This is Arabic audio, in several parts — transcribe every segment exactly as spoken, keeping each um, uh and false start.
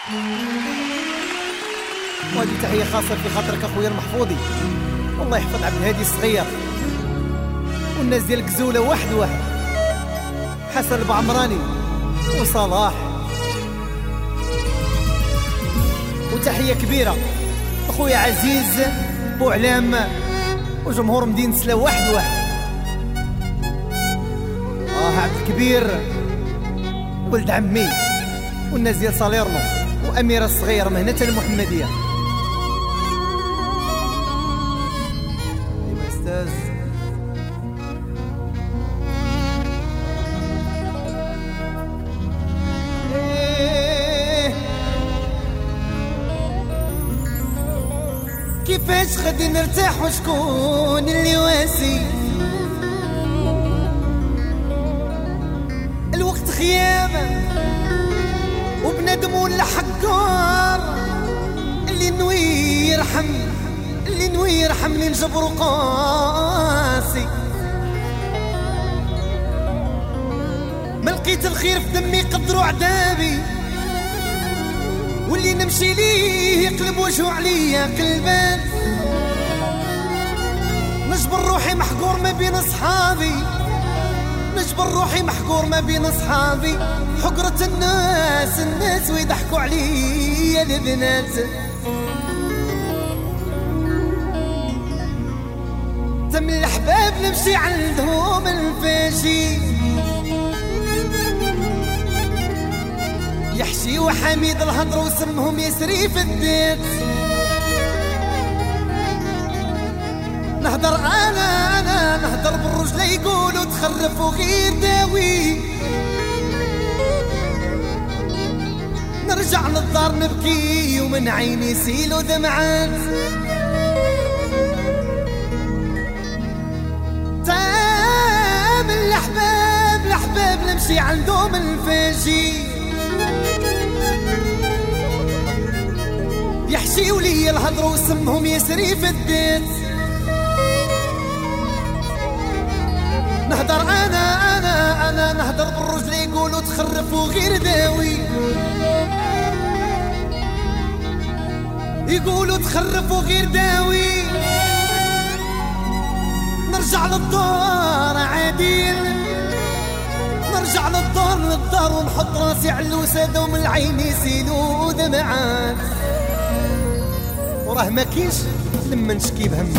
وهذه تحية خاصة في خاطرك اخويا المحفوظي، والله يحفظ عبد الهادي الصغير والناس ديال كزولة واحد واحد، حسن البعمراني وصلاح. وتحية كبيرة اخويا عزيز بوعلام وجمهور مدينة سلا واحد واحد. اه عبد الكبير ولد عمي والناس ديال صاليرنو وأميرة الصغير مهنة المحمدية. ايوا استاذ إيه. كيفاش غادي نرتاح وشكون اللي واسي؟ الوقت خيامة وبنادم ولا حقار، اللي نوي يرحم اللي نوي يرحمني نجبر قاسي. ما لقيت الخير في دمي قدروا عذابي، واللي نمشي ليه يقلب وجهه عليا قلبان. نجبر روحي محقور ما بين اصحابي، نجبر روحي محقور ما بين اصحابي. حقرة الناس الناس ويضحكوا عليا البنات. تم الأحباب نمشي عندهم الفاشي، يحشي وحميد الهضر وسمهم يسري في الديت. نهدر انا انا نهدر بالرجل يقولوا تخرفوا غير داوي. نرجع للدار نبكي ومن عيني سيلوا دمعات. تام الاحباب الاحباب نمشي عندهم الفاشي، يحشي ولي الهضر وسمهم يسري في الديت. نهدر انا انا انا نهدر بالرجل يقولوا تخرفوا غير داوي، يقولوا تخرفوا غير داوي. نرجع للدار عاديل، نرجع للدار للدار ونحط راسي على الوسادة ومن العين يسيلوا دمعات. وراه ما كاينش لما نشكي بهم.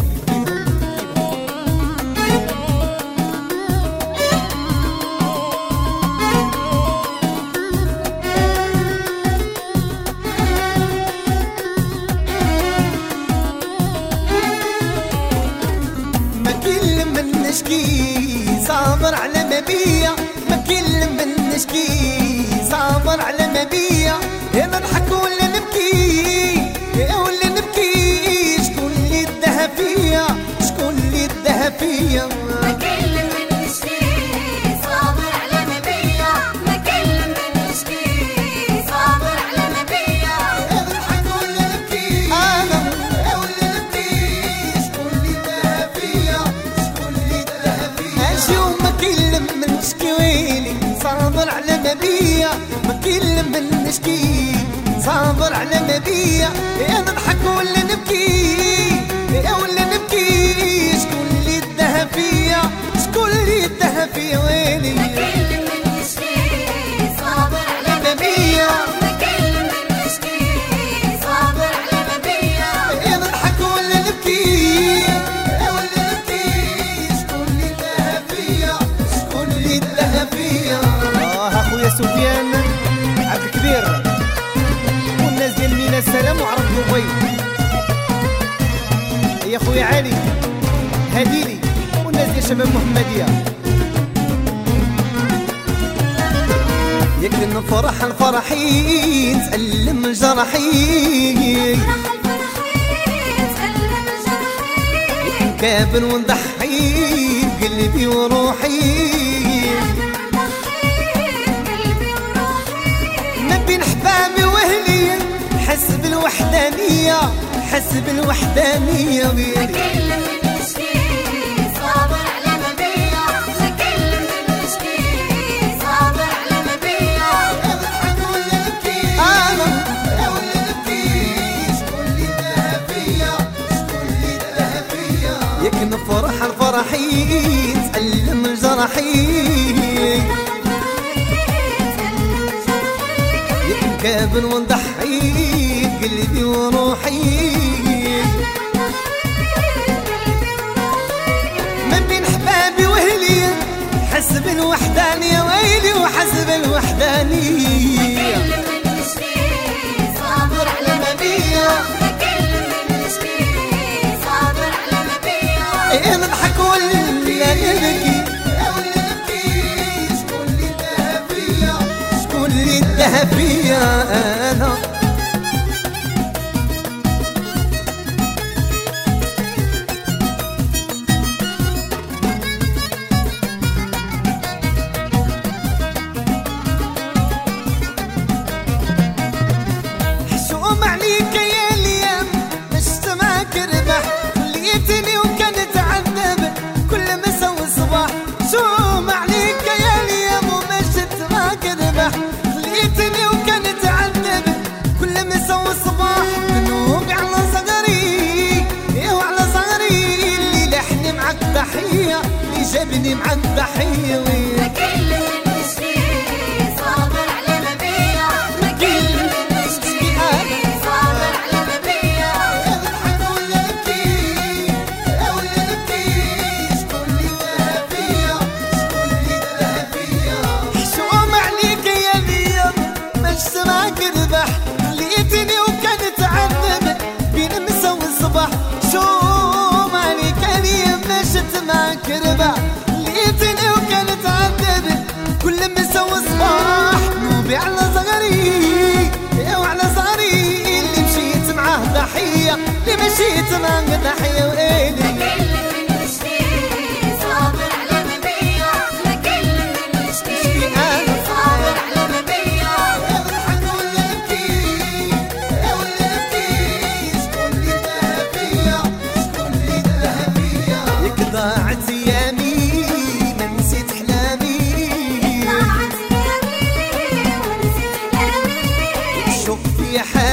صابر على ما بيا، ما كل من نشكي صابر على ما بيا. يا نضحك ولا نبكي يا ولا نبكي، شكون اللي ادها فيا شكون اللي ادها فيا. ما كل من نشكي صابر على ما بيا، ما كل من نشكي صابر على ما بيا. يا نضحك ولا نبكي انا يا ولا نبكي، شكون اللي ادها فيا شكون اللي ادها فيا. اجي وما كل من نشكي ويلي صابر على ما بيا، ما كل من نشكي صابر على ما بيا. يا نضحك ولا نبكي يا ولا نبكي، شكون اللي ادها فيا شكون اللي ادها فيا ويلي. ما كل من نشكي صابر على ما بيا، ما كل من نشكي صابر على ما بيا. يا نضحك ولا نبكي يا ولا نبكي، شكون اللي ادها فيا شكون اللي ادها فيا. اه اخويا سفيان عبد الكبير والناس ديال مينا السلام وعرب دبي. يا خويا علي هديلي والناس ديال شباب محمدية. ياك نفرح الفرحين تألم الجرحين، كابن ونضحي بقلبي وروحي. نبي نحبامي واهلي حس بالوحدانية حس بالوحدانية. ما كل من نشكي صابر على ما بيا، ما كل من نشكي صابر على ما بيا. انا جرحي تعلم جرحي يمكن ونضحي قلبي وروحي ما بين حبابي واهلي حسب الوحداني يا ويلي وحسب الوحداني صابر على ما بيا بكلم من نشكي صابر على ما بيا ايه نضحك ولا نبكي ولا نبكي شكون اللي داها فيا شكون اللي داها فيا انا ضحية اللي جابني مع الضحية بكلم من نشكي صابر على ما بيا بكلم من نشكي صابر على ما بيا اضحك ولا نبكي ولا نبكي شكون اللي داها فيا شكون اللي داها فيا حشوم عليك يا ليا ما سمعك ذبح لقيتني وكانت عذب بين مسا والصباح شوم عليك يا مشت معك ربع لقيتني وكانت عذبت كل مسا وصباح نوبي على صغري وعلى صغري اللي مشيت معاه ضحية اللي مشيت معاه ضحية وإلي بكلم من نشكي صابر على ما بيا بكلم من نشكي صابر على ما بيا اضحك ولا نبكي ولا نبكي شكون اللي داها فيا شكون اللي داها فيا ياك ضاعت ايامي ما نسيت احلامي ضاعت ايامي ونسيت كلامي شوف في حالي